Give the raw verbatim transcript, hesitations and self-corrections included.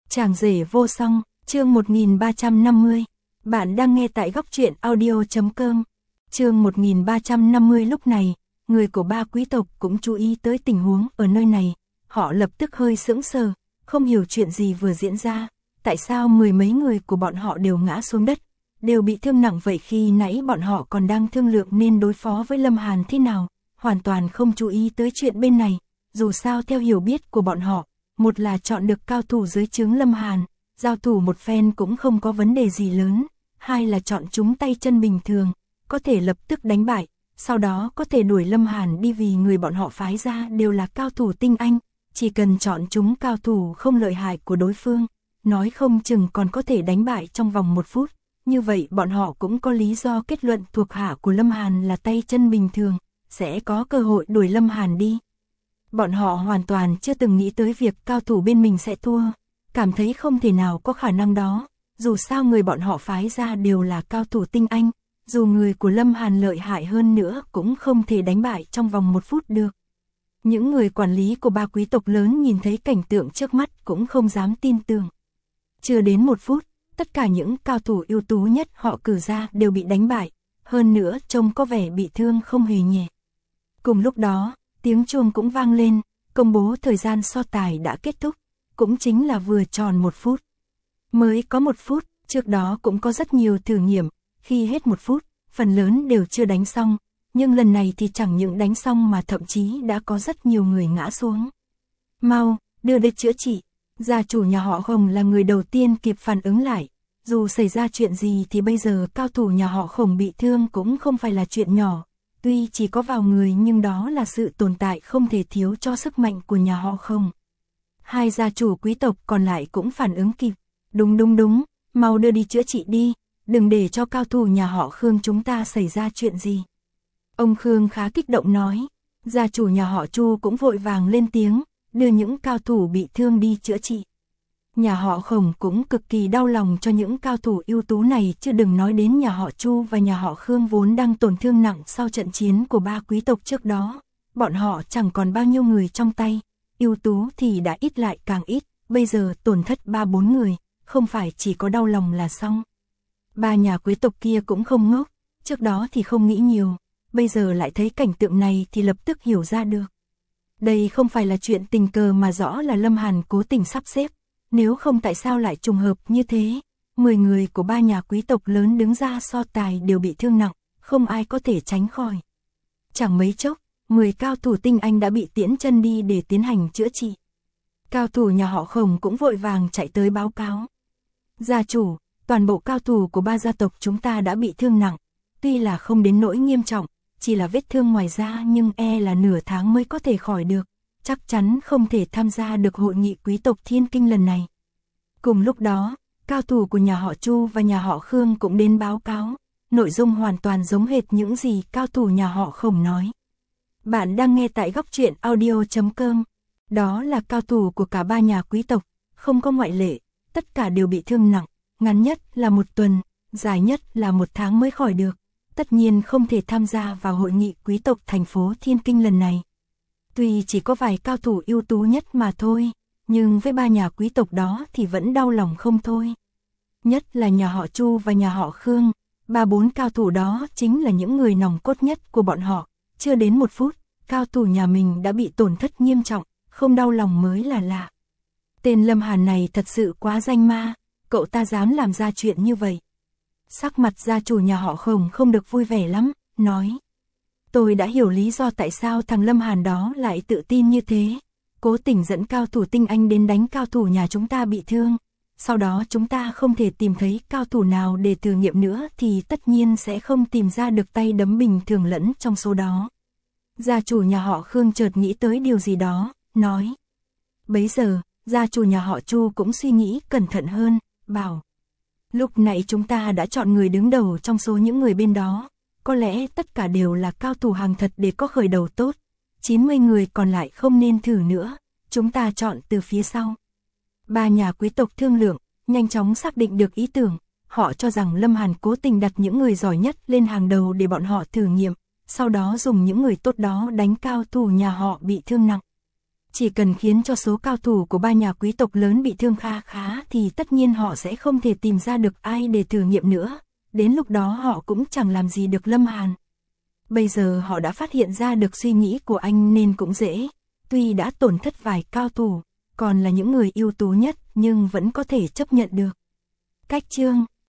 Chàng rể vô song, chương một nghìn ba trăm năm mươi. Bạn đang nghe tại góc truyện audio chấm com. Chương một nghìn ba trăm năm mươi. Lúc này, người của ba quý tộc cũng chú ý tới tình huống ở nơi này. Họ lập tức hơi sững sờ, không hiểu chuyện gì vừa diễn ra. Tại sao mười mấy người của bọn họ đều ngã xuống đất, đều bị thương nặng vậy? Khi nãy bọn họ còn đang thương lượng nên đối phó với Lâm Hàn thế nào, hoàn toàn không chú ý tới chuyện bên này. Dù sao theo hiểu biết của bọn họ, một là chọn được cao thủ dưới trướng Lâm Hàn, giao thủ một phen cũng không có vấn đề gì lớn, hai là chọn chúng tay chân bình thường, có thể lập tức đánh bại, sau đó có thể đuổi Lâm Hàn đi, vì người bọn họ phái ra đều là cao thủ tinh anh, chỉ cần chọn chúng cao thủ không lợi hại của đối phương, nói không chừng còn có thể đánh bại trong vòng một phút. Như vậy bọn họ cũng có lý do kết luận thuộc hạ của Lâm Hàn là tay chân bình thường, sẽ có cơ hội đuổi Lâm Hàn đi. Bọn họ hoàn toàn chưa từng nghĩ tới việc cao thủ bên mình sẽ thua, cảm thấy không thể nào có khả năng đó, dù sao người bọn họ phái ra đều là cao thủ tinh anh, dù người của Lâm Hàn lợi hại hơn nữa cũng không thể đánh bại trong vòng một phút được. Những người quản lý của ba quý tộc lớn nhìn thấy cảnh tượng trước mắt cũng không dám tin tưởng. Chưa đến một phút, tất cả những cao thủ ưu tú nhất họ cử ra đều bị đánh bại, hơn nữa trông có vẻ bị thương không hề nhẹ. Cùng lúc đó, tiếng chuông cũng vang lên, công bố thời gian so tài đã kết thúc, cũng chính là vừa tròn một phút. Mới có một phút, trước đó cũng có rất nhiều thử nghiệm, khi hết một phút, phần lớn đều chưa đánh xong, nhưng lần này thì chẳng những đánh xong mà thậm chí đã có rất nhiều người ngã xuống. Mau, đưa đến chữa trị. Gia chủ nhà họ Khổng là người đầu tiên kịp phản ứng lại, dù xảy ra chuyện gì thì bây giờ cao thủ nhà họ Khổng bị thương cũng không phải là chuyện nhỏ. Tuy chỉ có vào người nhưng đó là sự tồn tại không thể thiếu cho sức mạnh của nhà họ Khổng. Hai gia chủ quý tộc còn lại cũng phản ứng kịp. Đúng đúng đúng, mau đưa đi chữa trị đi, đừng để cho cao thủ nhà họ Khương chúng ta xảy ra chuyện gì. Ông Khương khá kích động nói. Gia chủ nhà họ Chu cũng vội vàng lên tiếng, đưa những cao thủ bị thương đi chữa trị. Nhà họ Khổng cũng cực kỳ đau lòng cho những cao thủ ưu tú này, chứ đừng nói đến nhà họ Chu và nhà họ Khương vốn đang tổn thương nặng sau trận chiến của ba quý tộc trước đó. Bọn họ chẳng còn bao nhiêu người trong tay, ưu tú thì đã ít lại càng ít, bây giờ tổn thất ba bốn người, không phải chỉ có đau lòng là xong. Ba nhà quý tộc kia cũng không ngốc, trước đó thì không nghĩ nhiều, bây giờ lại thấy cảnh tượng này thì lập tức hiểu ra được. Đây không phải là chuyện tình cờ mà rõ là Lâm Hàn cố tình sắp xếp, nếu không tại sao lại trùng hợp như thế. Mười người của ba nhà quý tộc lớn đứng ra so tài đều bị thương nặng, không ai có thể tránh khỏi. Chẳng mấy chốc, mười cao thủ tinh anh đã bị tiễn chân đi để tiến hành chữa trị. Cao thủ nhà họ Khổng cũng vội vàng chạy tới báo cáo. Gia chủ, toàn bộ cao thủ của ba gia tộc chúng ta đã bị thương nặng, tuy là không đến nỗi nghiêm trọng, chỉ là vết thương ngoài da, nhưng e là nửa tháng mới có thể khỏi được, chắc chắn không thể tham gia được hội nghị quý tộc Thiên Kinh lần này. Cùng lúc đó, cao thủ của nhà họ Chu và nhà họ Khương cũng đến báo cáo, nội dung hoàn toàn giống hệt những gì cao thủ nhà họ Khổng nói. Bạn đang nghe tại góc truyện audio chấm com. Đó là cao thủ của cả ba nhà quý tộc, không có ngoại lệ, tất cả đều bị thương nặng, ngắn nhất là một tuần, dài nhất là một tháng mới khỏi được. Tất nhiên không thể tham gia vào hội nghị quý tộc thành phố Thiên Kinh lần này. Tuy chỉ có vài cao thủ ưu tú nhất mà thôi, nhưng với ba nhà quý tộc đó thì vẫn đau lòng không thôi. Nhất là nhà họ Chu và nhà họ Khương, ba bốn cao thủ đó chính là những người nòng cốt nhất của bọn họ. Chưa đến một phút, cao thủ nhà mình đã bị tổn thất nghiêm trọng, không đau lòng mới là lạ. Tên Lâm Hàn này thật sự quá danh ma, cậu ta dám làm ra chuyện như vậy. Sắc mặt gia chủ nhà họ Khổng không được vui vẻ lắm, nói. Tôi đã hiểu lý do tại sao thằng Lâm Hàn đó lại tự tin như thế. Cố tình dẫn cao thủ tinh anh đến đánh cao thủ nhà chúng ta bị thương. Sau đó chúng ta không thể tìm thấy cao thủ nào để thử nghiệm nữa thì tất nhiên sẽ không tìm ra được tay đấm bình thường lẫn trong số đó. Gia chủ nhà họ Khương chợt nghĩ tới điều gì đó, nói. Bấy giờ, gia chủ nhà họ Chu cũng suy nghĩ cẩn thận hơn, bảo. Lúc nãy chúng ta đã chọn người đứng đầu trong số những người bên đó, có lẽ tất cả đều là cao thủ hàng thật để có khởi đầu tốt, chín mươi người còn lại không nên thử nữa, chúng ta chọn từ phía sau. Ba nhà quý tộc thương lượng, nhanh chóng xác định được ý tưởng, họ cho rằng Lâm Hàn cố tình đặt những người giỏi nhất lên hàng đầu để bọn họ thử nghiệm, sau đó dùng những người tốt đó đánh cao thủ nhà họ bị thương nặng. Chỉ cần khiến cho số cao thủ của ba nhà quý tộc lớn bị thương kha khá thì tất nhiên họ sẽ không thể tìm ra được ai để thử nghiệm nữa, đến lúc đó họ cũng chẳng làm gì được Lâm Hàn. Bây giờ họ đã phát hiện ra được suy nghĩ của anh nên cũng dễ, tuy đã tổn thất vài cao thủ, còn là những người ưu tú nhất nhưng vẫn có thể chấp nhận được. Cách chương